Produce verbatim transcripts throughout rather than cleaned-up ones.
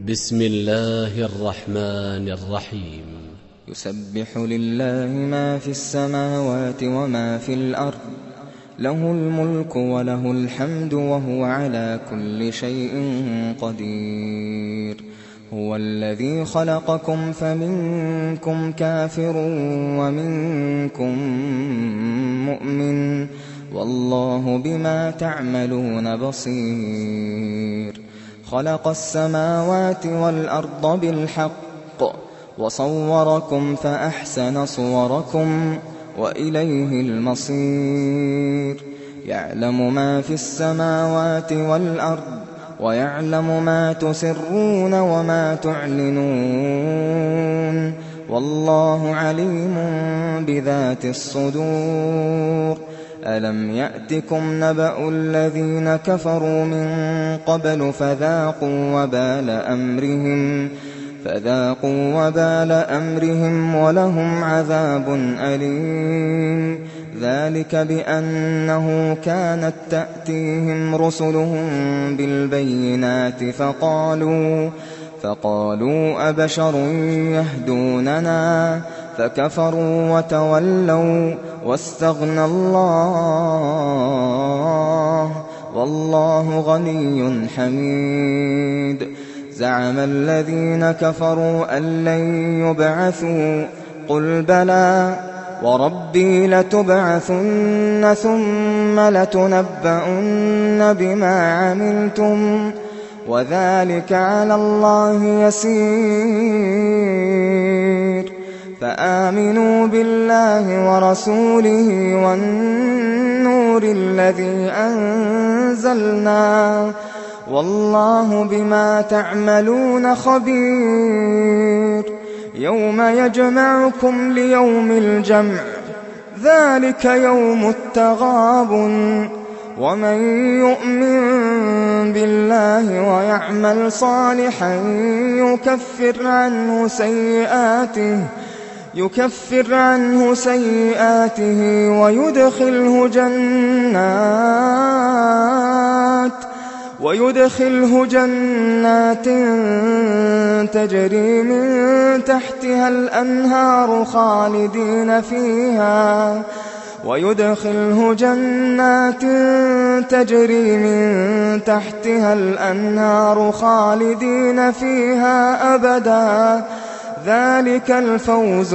بسم الله الرحمن الرحيم. يسبح لله ما في السماوات وما في الأرض، له الملك وله الحمد وهو على كل شيء قدير. هو الذي خلقكم فمنكم كافر ومنكم مؤمن، والله بما تعملون بصير. خلق السماوات والأرض بالحق وصوركم فأحسن صوركم وإليه المصير. يعلم ما في السماوات والأرض ويعلم ما تسرون وما تعلنون، والله عليم بذات الصدور. ألم يأتكم نبأ الذين كفروا من قبل فذاقوا وبال أمرهم فذاقوا وبال أمرهم ولهم عذاب أليم. ذلك بأنه كانت تأتيهم رسلهم بالبينات فقالوا فقالوا أبشر يهدوننا فكفروا وتولوا واستغنى الله والله غني حميد. زعم الذين كفروا أن لن يبعثوا قل بلى وربي لتبعثن ثم لتنبؤن بما عملتم وذلك على الله يسير. فآمنوا بالله ورسوله والنور الذي أنزلنا، والله بما تعملون خبير. يوم يجمعكم ليوم الجمع، ذلك يوم التغابن. ومن يؤمن بالله ويعمل صالحا يكفر عنه سيئاته يكفر عنه سيئاته ويدخله جنات ويدخله جنات تجري من تحتها الأنهار خالدين فيها ويدخله جنات تجري من تحتها الأنهار خالدين فيها أبدا. ذلك الفوز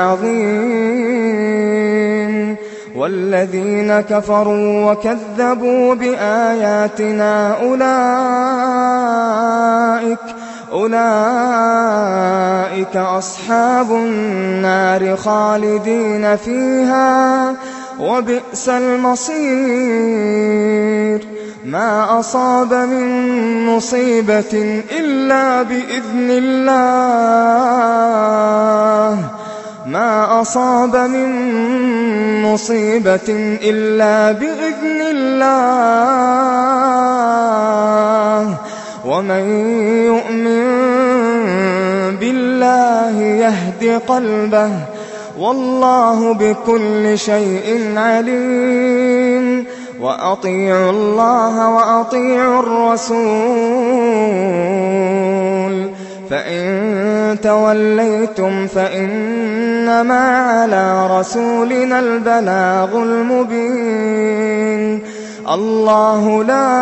العظيم. والذين كفروا وكذبوا بآياتنا أولئك أولئك أصحاب النار خالدين فيها وبئس المصير. ما أصاب من مصيبة إلا بإذن الله ما أصاب من مصيبة إلا بإذن الله. ومن يؤمن بالله يهد قلبه، والله بكل شيء عليم. وأطيعوا الله وأطيعوا الرسول، فإن توليتم فإنما على رسولنا البلاغ المبين. الله لا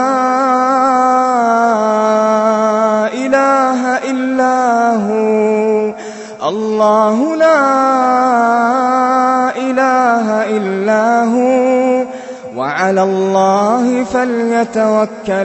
إله إلا هو الله لا إله إلا هو وعلى الله فليتوكل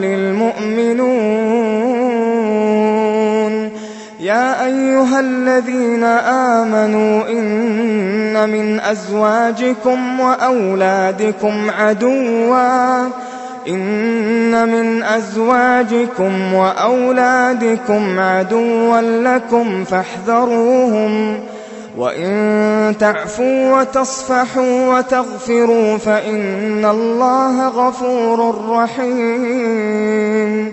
المؤمنون. يا أيها الذين آمنوا إن من أزواجكم وأولادكم عدوا إن من أزواجكم وأولادكم عدوا لكم فاحذروهم. وإن تعفوا وتصفحوا وتغفروا فإن الله غفور رحيم.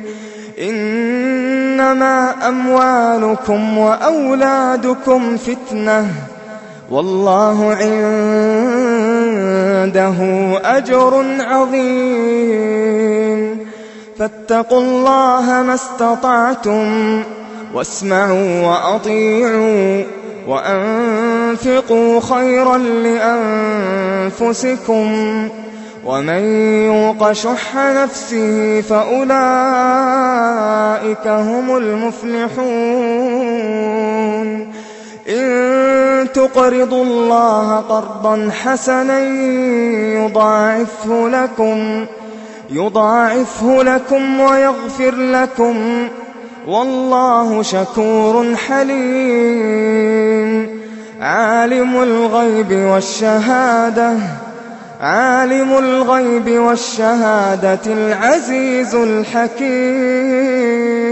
إنما أموالكم وأولادكم فتنة، والله عنده أجر عظيم. فاتقوا الله ما استطعتم واسمعوا وأطيعوا وأنفقوا خيرا لأنفسكم ومن يوق شح نفسه فأولئك هم المفلحون إن تقرضوا الله قرضا حسنا يضاعفه لكم يضاعفه لكم ويغفر لكم والله شكور حليم عالم الغيب والشهادة عالم الغيب والشهادة العزيز الحكيم